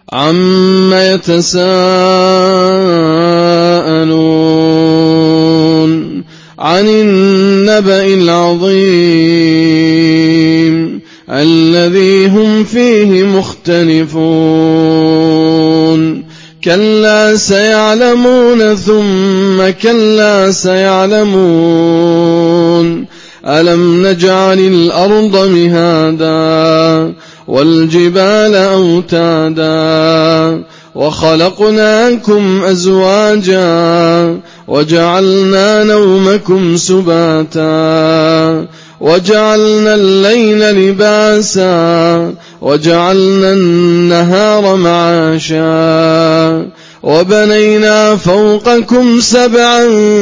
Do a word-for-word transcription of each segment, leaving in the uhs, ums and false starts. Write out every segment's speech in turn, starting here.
عَمَّ يَتَسَاءَلُونَ عَنِ النَّبَإِ الْعَظِيمِ الَّذِي هُمْ فِيهِ مُخْتَلِفُونَ كَلَّا سَيَعْلَمُونَ ثُمَّ كَلَّا سَيَعْلَمُونَ أَلَمْ نَجْعَلِ الْأَرْضَ مِهَادًا وَالْجِبَالَ أَوْتَادًا وَخَلَقْنَاكُمْ أَزْوَاجًا وَجَعَلْنَا نَوْمَكُمْ سُبَاتًا وَجَعَلْنَا اللَّيْلَ لِبَاسًا وَجَعَلْنَا النَّهَارَ مَعَاشًا وَبَنَيْنَا فَوْقَكُمْ سَبْعًا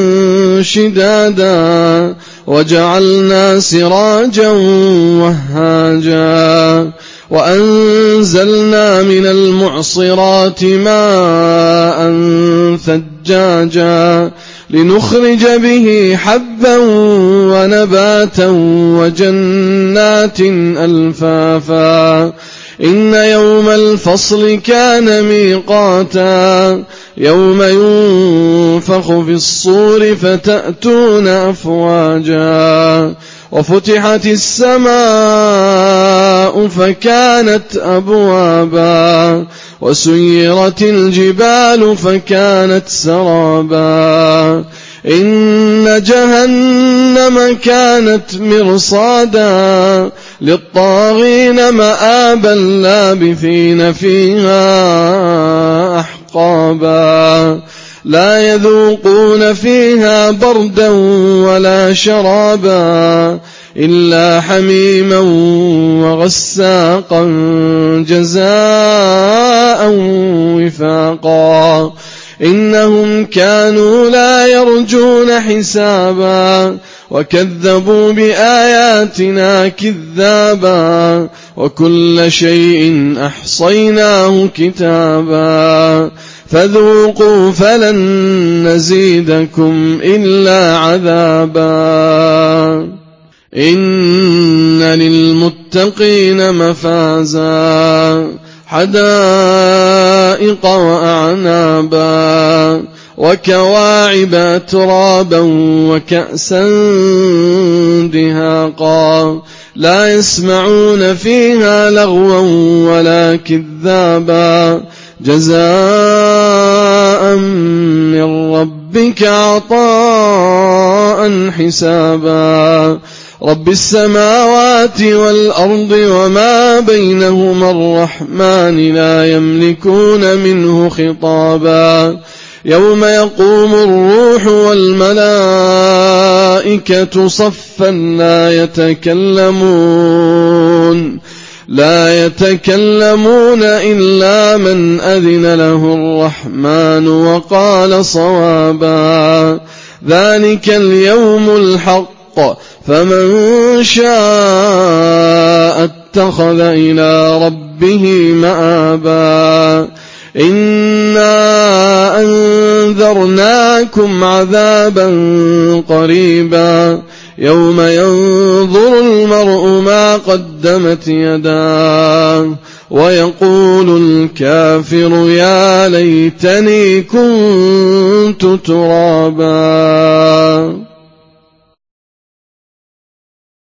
شِدَادًا وَجَعَلْنَا سِرَاجًا وَهَّاجًا وَأَنزَلْنَا مِنَ الْمُعْصِرَاتِ مَاءً ثَجَّاجًا لِنُخْرِجَ بِهِ حَبًّا وَنَبَاتًا وَجَنَّاتٍ أَلْفَافًا إِنَّ يَوْمَ الْفَصْلِ كَانَ مِيقَاتًا يَوْمَ يُنفَخُ فِي الصُّورِ فَتَأْتُونَ أَفْوَاجًا وَفُتِحَتِ السَّمَاءُ فَكَانَتْ أَبْوَابًا وَسُيِّرَتِ الْجِبَالُ فَكَانَتْ سَرَابًا إِنَّ جَهَنَّمَ كَانَتْ مِرْصَادًا لِلطَّاغِينَ مَآبًا لَابِثِينَ فِيهَا أَحْقَابًا لَا يَذُوقُونَ فِيهَا بَرْدًا وَلَا شَرَابًا إِلَّا حَمِيمًا وَغَسَّاقًا جَزَاءً وِفَاقًا إِنَّهُمْ كَانُوا لَا يَرْجُونَ حِسَابًا وَكَذَّبُوا بِآيَاتِنَا كِذَّابًا وَكُلَّ شَيْءٍ أَحْصَيْنَاهُ كِتَابًا فَذُوقُوا فَلَن نَّزِيدَكُمْ إِلَّا عَذَابًا إِنَّ لِلْمُتَّقِينَ مَفَازًا حَدَائِقَ وَأَعْنَابًا وَكَوَاعِبَ أَتْرَابًا وَكَأْسًا دِهَاقًا لَا يَسْمَعُونَ فِيهَا لَغْوًا وَلَا كِذَّابًا جَزَاءً مِّن رَّبِّكَ عَطَاءً حِسَابًا رَبِّ السَّمَاوَاتِ وَالْأَرْضِ وَمَا بَيْنَهُمَا الرَّحْمَٰنِ لَا يَمْلِكُونَ مِنْهُ خِطَابًا يَوْمَ يَقُومُ الرُّوحُ وَالْمَلَائِكَةُ صَفًّا لَّا يَتَكَلَّمُونَ لا يتكلمون إلا من أذن له الرحمن وقال صوابا ذلك اليوم الحق فمن شاء اتخذ إلى ربه مآبا إنا أنذرناكم عذابا قريبا يوم ينظر المرء ما قدمت يداه ويقول الكافر يا ليتني كنت ترابا